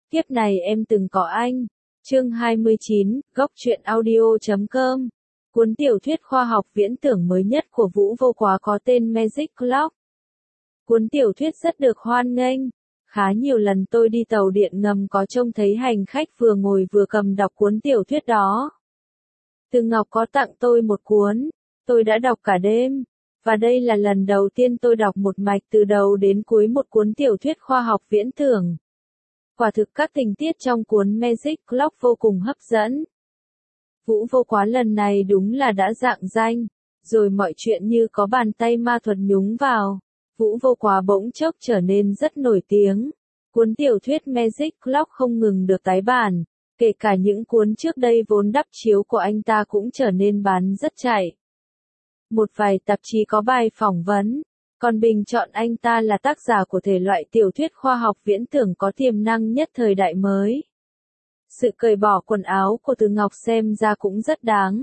Kiếp này em từng có anh. Chương 29, góc truyện audio.com. Cuốn tiểu thuyết khoa học viễn tưởng mới nhất của Vũ Vô Quá có tên Magic Clock. Cuốn tiểu thuyết rất được hoan nghênh. Khá nhiều lần tôi đi tàu điện ngầm có trông thấy hành khách vừa ngồi vừa cầm đọc cuốn tiểu thuyết đó. Từ Ngọc có tặng tôi một cuốn, tôi đã đọc cả đêm. Và đây là lần đầu tiên tôi đọc một mạch từ đầu đến cuối một cuốn tiểu thuyết khoa học viễn tưởng. Quả thực các tình tiết trong cuốn Magic Clock vô cùng hấp dẫn. Vũ Vô Quá lần này đúng là đã rạng danh, rồi mọi chuyện như có bàn tay ma thuật nhúng vào. Vũ Vô Quá bỗng chốc trở nên rất nổi tiếng. Cuốn tiểu thuyết Magic Clock không ngừng được tái bản, kể cả những cuốn trước đây vốn đắp chiếu của anh ta cũng trở nên bán rất chạy. Một vài tạp chí có bài phỏng vấn, còn bình chọn anh ta là tác giả của thể loại tiểu thuyết khoa học viễn tưởng có tiềm năng nhất thời đại mới. Sự cởi bỏ quần áo của Từ Ngọc xem ra cũng rất đáng.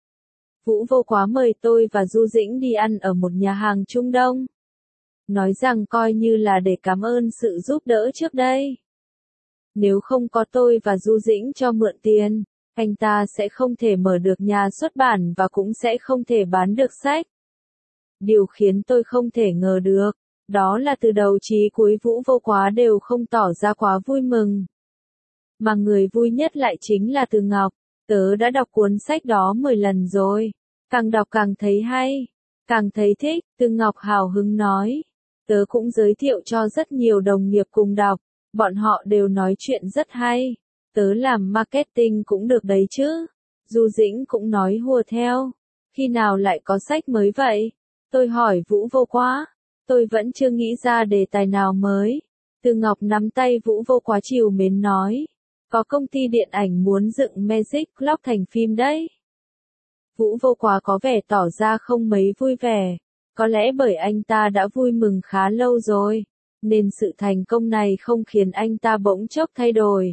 Vũ Vô Quá mời tôi và Du Dĩnh đi ăn ở một nhà hàng Trung Đông. Nói rằng coi như là để cảm ơn sự giúp đỡ trước đây. Nếu không có tôi và Du Dĩnh cho mượn tiền, anh ta sẽ không thể mở được nhà xuất bản và cũng sẽ không thể bán được sách. Điều khiến tôi không thể ngờ được, đó là từ đầu chí cuối Vũ Vô Quá đều không tỏ ra quá vui mừng. Mà người vui nhất lại chính là Từ Ngọc. Tớ đã đọc cuốn sách đó 10 lần rồi. Càng đọc càng thấy hay, càng thấy thích, Từ Ngọc hào hứng nói. Tớ cũng giới thiệu cho rất nhiều đồng nghiệp cùng đọc, bọn họ đều nói chuyện rất hay. Tớ làm marketing cũng được đấy chứ. Du Dĩnh cũng nói hùa theo. Khi nào lại có sách mới vậy? Tôi hỏi Vũ Vô Quá. Tôi vẫn chưa nghĩ ra đề tài nào mới. Từ Ngọc nắm tay Vũ Vô Quá trìu mến nói. Có công ty điện ảnh muốn dựng Magic Clock thành phim đấy. Vũ Vô Quá có vẻ tỏ ra không mấy vui vẻ. Có lẽ bởi anh ta đã vui mừng khá lâu rồi, nên sự thành công này không khiến anh ta bỗng chốc thay đổi.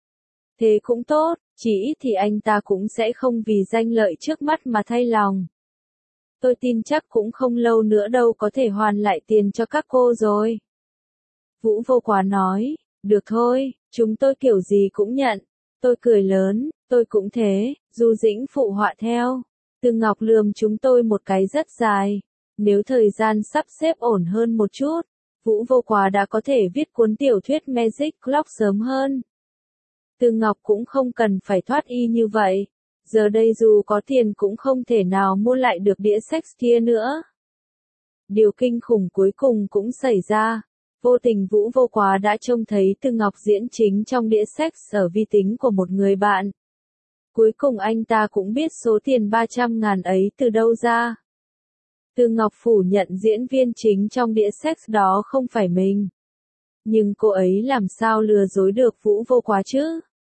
Thế cũng tốt, chỉ ít thì anh ta cũng sẽ không vì danh lợi trước mắt mà thay lòng. Tôi tin chắc cũng không lâu nữa đâu có thể hoàn lại tiền cho các cô rồi. Vũ Vô Quá nói, được thôi, chúng tôi kiểu gì cũng nhận. Tôi cười lớn, tôi cũng thế, Du Dĩnh phụ họa theo. Từ Ngọc lườm chúng tôi một cái rất dài. Nếu thời gian sắp xếp ổn hơn một chút, Vũ Vô Quá đã có thể viết cuốn tiểu thuyết Magic Clock sớm hơn. Từ Ngọc cũng không cần phải thoát y như vậy. Giờ đây dù có tiền cũng không thể nào mua lại được đĩa Shakespeare nữa. Điều kinh khủng cuối cùng cũng xảy ra. Vô tình Vũ Vô Quá đã trông thấy Từ Ngọc diễn chính trong đĩa Shakespeare ở vi tính của một người bạn. Cuối cùng anh ta cũng biết số tiền 300.000 ấy từ đâu ra. Từ Ngọc phủ nhận diễn viên chính trong đĩa sex đó không phải mình. Nhưng cô ấy làm sao lừa dối được Vũ Vô Quá chứ?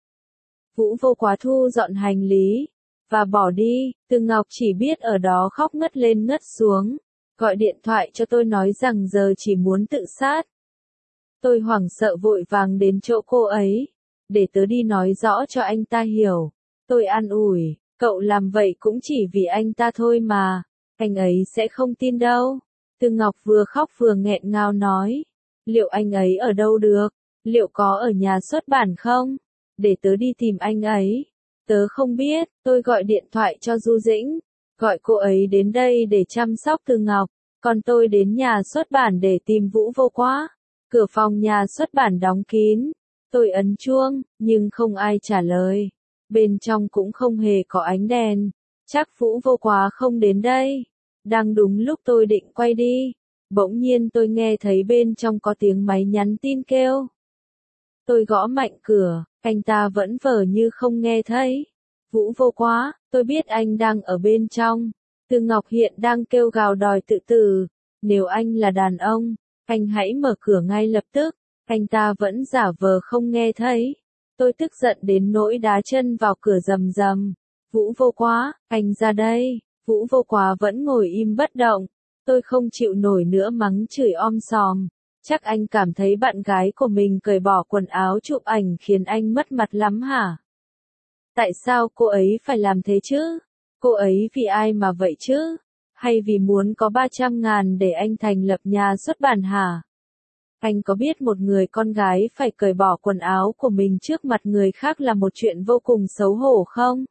Vũ Vô Quá thu dọn hành lý, và bỏ đi. Từ Ngọc chỉ biết ở đó khóc ngất lên ngất xuống, gọi điện thoại cho tôi nói rằng giờ chỉ muốn tự sát. Tôi hoảng sợ vội vàng đến chỗ cô ấy, để tớ đi nói rõ cho anh ta hiểu. Tôi an ủi, cậu làm vậy cũng chỉ vì anh ta thôi mà. Anh ấy sẽ không tin đâu. Từ Ngọc vừa khóc vừa nghẹn ngào nói. Liệu anh ấy ở đâu được? Liệu có ở nhà xuất bản không? Để tớ đi tìm anh ấy. Tớ không biết, tôi gọi điện thoại cho Du Dĩnh. Gọi cô ấy đến đây để chăm sóc Từ Ngọc. Còn tôi đến nhà xuất bản để tìm Vũ Vô Quá. Cửa phòng nhà xuất bản đóng kín. Tôi ấn chuông, nhưng không ai trả lời. Bên trong cũng không hề có ánh đèn. Chắc Vũ Vô Quá không đến đây. Đang đúng lúc tôi định quay đi, bỗng nhiên tôi nghe thấy bên trong có tiếng máy nhắn tin kêu. Tôi gõ mạnh cửa, anh ta vẫn vờ như không nghe thấy. Vũ Vô Quá, tôi biết anh đang ở bên trong. Từ Ngọc hiện đang kêu gào đòi tự tử. Nếu anh là đàn ông, anh hãy mở cửa ngay lập tức. Anh ta vẫn giả vờ không nghe thấy. Tôi tức giận đến nỗi đá chân vào cửa rầm rầm. Vũ Vô Quá, anh ra đây. Vũ Vô Quá vẫn ngồi im bất động. Tôi không chịu nổi nữa mắng chửi om sòm. Chắc anh cảm thấy bạn gái của mình cởi bỏ quần áo chụp ảnh khiến anh mất mặt lắm hả? Tại sao cô ấy phải làm thế chứ? Cô ấy vì ai mà vậy chứ? Hay vì muốn có 300.000 để anh thành lập nhà xuất bản hả? Anh có biết một người con gái phải cởi bỏ quần áo của mình trước mặt người khác là một chuyện vô cùng xấu hổ không?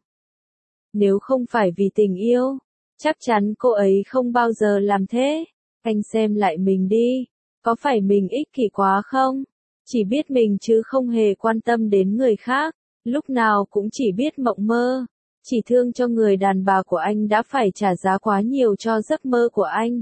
Nếu không phải vì tình yêu, chắc chắn cô ấy không bao giờ làm thế. Anh xem lại mình đi, có phải mình ích kỷ quá không? Chỉ biết mình chứ không hề quan tâm đến người khác, lúc nào cũng chỉ biết mộng mơ. Chỉ thương cho người đàn bà của anh đã phải trả giá quá nhiều cho giấc mơ của anh.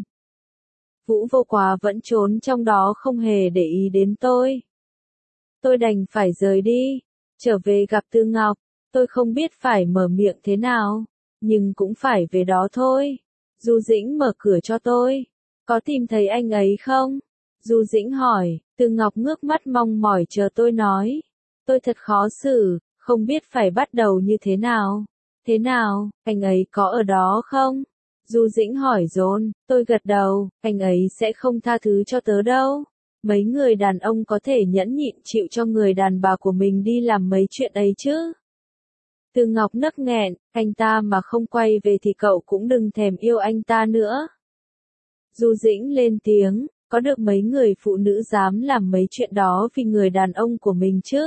Vũ Vô Quá vẫn trốn trong đó không hề để ý đến tôi. Tôi đành phải rời đi, trở về gặp Tư Ngọc. Tôi không biết phải mở miệng thế nào, nhưng cũng phải về đó thôi. Du Dĩnh mở cửa cho tôi. Có tìm thấy anh ấy không? Du Dĩnh hỏi. Tư Ngọc ngước mắt mong mỏi chờ tôi nói. Tôi thật khó xử, không biết phải bắt đầu như thế nào. Thế nào, anh ấy có ở đó không? Du Dĩnh hỏi dồn. Tôi gật đầu. Anh ấy sẽ không tha thứ cho tớ đâu. Mấy người đàn ông có thể nhẫn nhịn chịu cho người đàn bà của mình đi làm mấy chuyện ấy chứ? Tư Ngọc nấc nghẹn, anh ta mà không quay về thì cậu cũng đừng thèm yêu anh ta nữa. Du Dĩnh lên tiếng, có được mấy người phụ nữ dám làm mấy chuyện đó vì người đàn ông của mình chứ?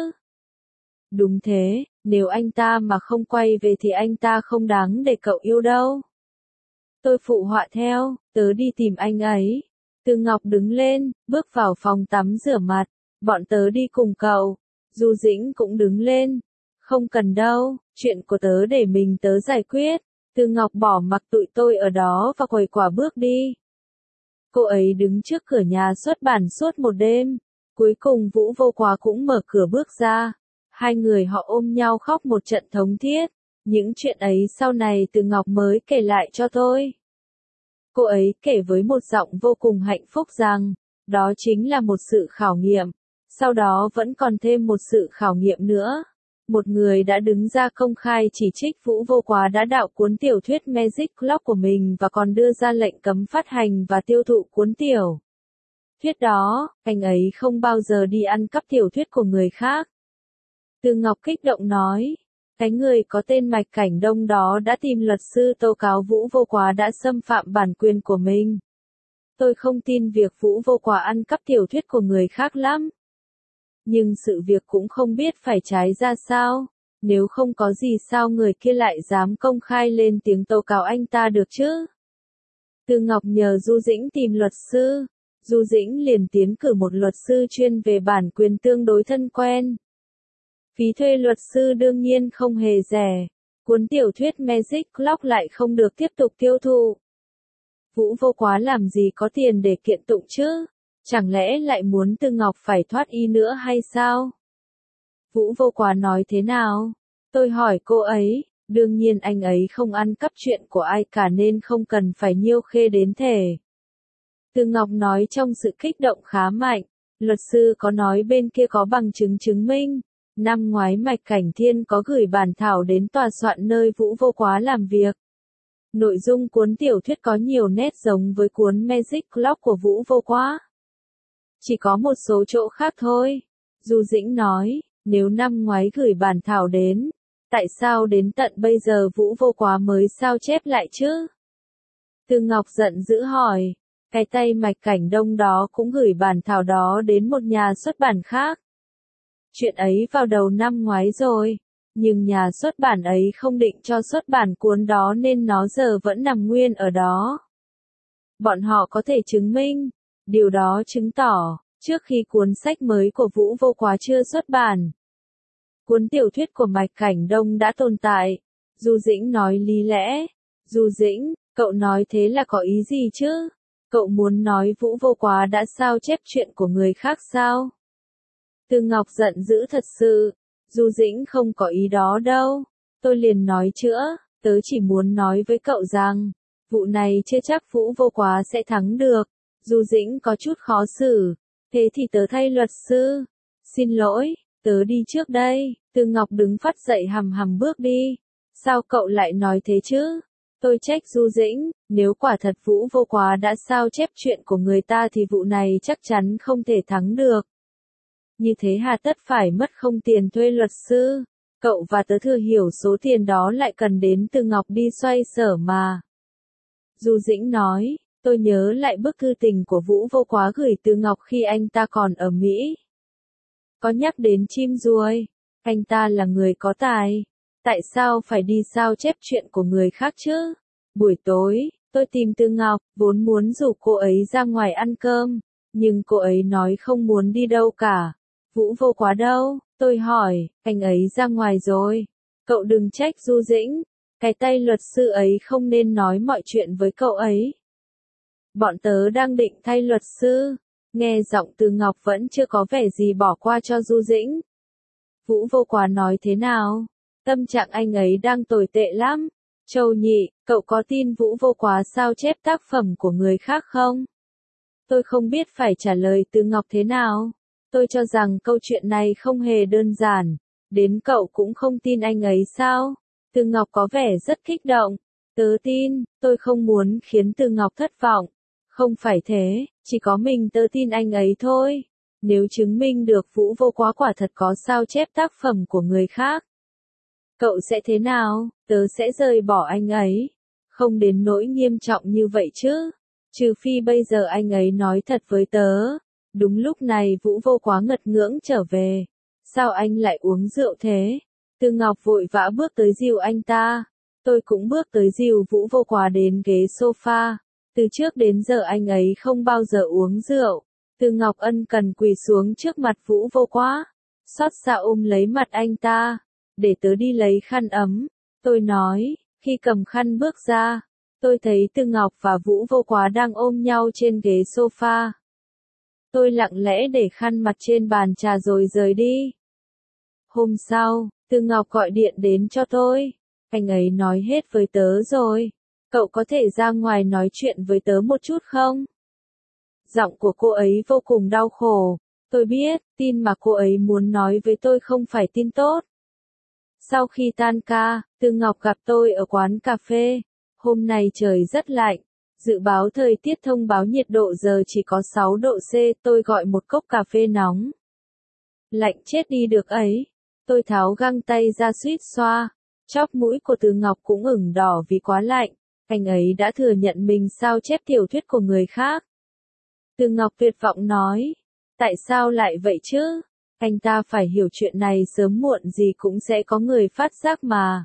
Đúng thế, nếu anh ta mà không quay về thì anh ta không đáng để cậu yêu đâu. Tôi phụ họa theo, tớ đi tìm anh ấy. Tư Ngọc đứng lên, bước vào phòng tắm rửa mặt, bọn tớ đi cùng cậu. Du Dĩnh cũng đứng lên. Không cần đâu, chuyện của tớ để mình tớ giải quyết. Tư Ngọc bỏ mặc tụi tôi ở đó và quầy quả bước đi. Cô ấy đứng trước cửa nhà xuất bản suốt một đêm. Cuối cùng Vũ Vô Quá cũng mở cửa bước ra. Hai người họ ôm nhau khóc một trận thống thiết. Những chuyện ấy sau này Tư Ngọc mới kể lại cho tôi. Cô ấy kể với một giọng vô cùng hạnh phúc rằng, đó chính là một sự khảo nghiệm. Sau đó vẫn còn thêm một sự khảo nghiệm nữa. Một người đã đứng ra công khai chỉ trích Vũ Vô Quá đã đạo cuốn tiểu thuyết Magic Clock của mình và còn đưa ra lệnh cấm phát hành và tiêu thụ cuốn tiểu thuyết đó. Anh ấy không bao giờ đi ăn cắp tiểu thuyết của người khác. Tư Ngọc kích động nói. Cái người có tên Mạch Cảnh Đông đó đã tìm luật sư tố cáo Vũ Vô Quá đã xâm phạm bản quyền của mình. Tôi không tin việc Vũ Vô Quá ăn cắp tiểu thuyết của người khác lắm. Nhưng sự việc cũng không biết phải trái ra sao. Nếu không có gì sao người kia lại dám công khai lên tiếng tố cáo anh ta được chứ? Tư Ngọc nhờ Du Dĩnh tìm luật sư. Du Dĩnh liền tiến cử một luật sư chuyên về bản quyền tương đối thân quen. Phí thuê luật sư đương nhiên không hề rẻ. Cuốn tiểu thuyết Magic Clock lại không được tiếp tục tiêu thụ. Vũ Vô Quá làm gì có tiền để kiện tụng chứ? Chẳng lẽ lại muốn Tư Ngọc phải thoát y nữa hay sao? Vũ Vô Quá nói thế nào? Tôi hỏi cô ấy, đương nhiên anh ấy không ăn cắp chuyện của ai cả nên không cần phải nhiêu khê đến thể. Tư Ngọc nói trong sự kích động khá mạnh, luật sư có nói bên kia có bằng chứng chứng minh. Năm ngoái Mạch Cảnh Thiên có gửi bản thảo đến tòa soạn nơi Vũ Vô Quá làm việc. Nội dung cuốn tiểu thuyết có nhiều nét giống với cuốn Magic Clock của Vũ Vô Quá. Chỉ có một số chỗ khác thôi. Du Dĩnh nói, nếu năm ngoái gửi bản thảo đến, tại sao đến tận bây giờ Vũ Vô Quá mới sao chép lại chứ? Tư Ngọc giận dữ hỏi, cái tay Mạch Cảnh Đông đó cũng gửi bản thảo đó đến một nhà xuất bản khác. Chuyện ấy vào đầu năm ngoái rồi, nhưng nhà xuất bản ấy không định cho xuất bản cuốn đó nên nó giờ vẫn nằm nguyên ở đó. Bọn họ có thể chứng minh, điều đó chứng tỏ, trước khi cuốn sách mới của Vũ Vô Quá chưa xuất bản, cuốn tiểu thuyết của Mạch Cảnh Đông đã tồn tại. Du Dĩnh nói lý lẽ. Du Dĩnh, cậu nói thế là có ý gì chứ? Cậu muốn nói Vũ Vô Quá đã sao chép chuyện của người khác sao? Tư Ngọc giận dữ thật sự. Du Dĩnh không có ý đó đâu. Tôi liền nói chữa, tớ chỉ muốn nói với cậu rằng, vụ này chưa chắc Vũ Vô Quá sẽ thắng được. Du Dĩnh có chút khó xử. Thế thì tớ thay luật sư. Xin lỗi, tớ đi trước đây. Tư Ngọc đứng phắt dậy hầm hầm bước đi. Sao cậu lại nói thế chứ? Tôi trách Du Dĩnh, nếu quả thật Vũ Vô Quá đã sao chép chuyện của người ta thì vụ này chắc chắn không thể thắng được. Như thế hà tất phải mất không tiền thuê luật sư. Cậu và tớ thừa hiểu số tiền đó lại cần đến từ Ngọc đi xoay sở mà. Du Dĩnh nói, Tôi nhớ lại bức thư tình của Vũ Vô Quá gửi Từ Ngọc khi anh ta còn ở Mỹ. Có nhắc đến chim ruồi. Anh ta là người có tài. Tại sao phải đi sao chép chuyện của người khác chứ? Buổi tối, tôi tìm Từ Ngọc, vốn muốn rủ cô ấy ra ngoài ăn cơm. Nhưng cô ấy nói không muốn đi đâu cả. Vũ Vô Quá đâu? Tôi hỏi, anh ấy ra ngoài rồi. Cậu đừng trách Du Dĩnh. Cái tay luật sư ấy không nên nói mọi chuyện với cậu ấy. Bọn tớ đang định thay luật sư. Nghe giọng Từ Ngọc vẫn chưa có vẻ gì bỏ qua cho Du Dĩnh. Vũ Vô Quá nói thế nào? Tâm trạng anh ấy đang tồi tệ lắm. Châu Nhị, cậu có tin Vũ Vô Quá sao chép tác phẩm của người khác không? Tôi không biết phải trả lời Từ Ngọc thế nào. Tôi cho rằng câu chuyện này không hề đơn giản. Đến cậu cũng không tin anh ấy sao? Từ Ngọc có vẻ rất kích động. Tớ tin, tôi không muốn khiến Từ Ngọc thất vọng. Không phải thế, chỉ có mình tớ tin anh ấy thôi. Nếu chứng minh được Vũ Vô Quá quả thật có sao chép tác phẩm của người khác. Cậu sẽ thế nào? Tớ sẽ rời bỏ anh ấy. Không đến nỗi nghiêm trọng như vậy chứ. Trừ phi bây giờ anh ấy nói thật với tớ. Đúng lúc này Vũ Vô Quá ngật ngưỡng trở về. Sao anh lại uống rượu thế? Từ Ngọc vội vã bước tới dìu anh ta. Tôi cũng bước tới dìu Vũ Vô Quá đến ghế sofa. Từ trước đến giờ anh ấy không bao giờ uống rượu. Từ Ngọc ân cần quỳ xuống trước mặt Vũ Vô Quá. Xót xa ôm lấy mặt anh ta. Để tớ đi lấy khăn ấm. Tôi nói, khi cầm khăn bước ra. Tôi thấy Từ Ngọc và Vũ Vô Quá đang ôm nhau trên ghế sofa. Tôi lặng lẽ để khăn mặt trên bàn trà rồi rời đi. Hôm sau, Từ Ngọc gọi điện đến cho tôi. Anh ấy nói hết với tớ rồi. Cậu có thể ra ngoài nói chuyện với tớ một chút không? Giọng của cô ấy vô cùng đau khổ. Tôi biết, tin mà cô ấy muốn nói với tôi không phải tin tốt. Sau khi tan ca, Từ Ngọc gặp tôi ở quán cà phê. Hôm nay trời rất lạnh. Dự báo thời tiết thông báo nhiệt độ giờ chỉ có 6 độ C. Tôi gọi một cốc cà phê nóng. Lạnh chết đi được ấy. Tôi tháo găng tay ra suýt xoa. Chóp mũi của Từ Ngọc cũng ửng đỏ vì quá lạnh. Anh ấy đã thừa nhận mình sao chép tiểu thuyết của người khác. Từ Ngọc tuyệt vọng nói. Tại sao lại vậy chứ? Anh ta phải hiểu chuyện này sớm muộn gì cũng sẽ có người phát giác mà.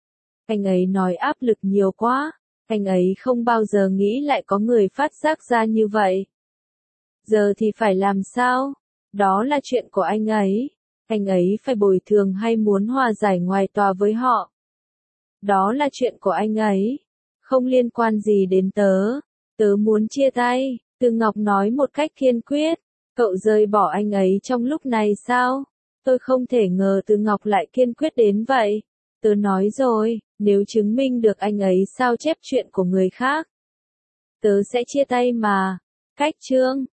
Anh ấy nói áp lực nhiều quá. Anh ấy không bao giờ nghĩ lại có người phát giác ra như vậy. Giờ thì phải làm sao? Đó là chuyện của anh ấy. Anh ấy phải bồi thường hay muốn hòa giải ngoài tòa với họ. Đó là chuyện của anh ấy. Không liên quan gì đến tớ. Tớ muốn chia tay. Từ Ngọc nói một cách kiên quyết. Cậu rời bỏ anh ấy trong lúc này sao? Tôi không thể ngờ Từ Ngọc lại kiên quyết đến vậy. Tớ nói rồi, nếu chứng minh được anh ấy sao chép chuyện của người khác. Tớ sẽ chia tay mà. Cách chương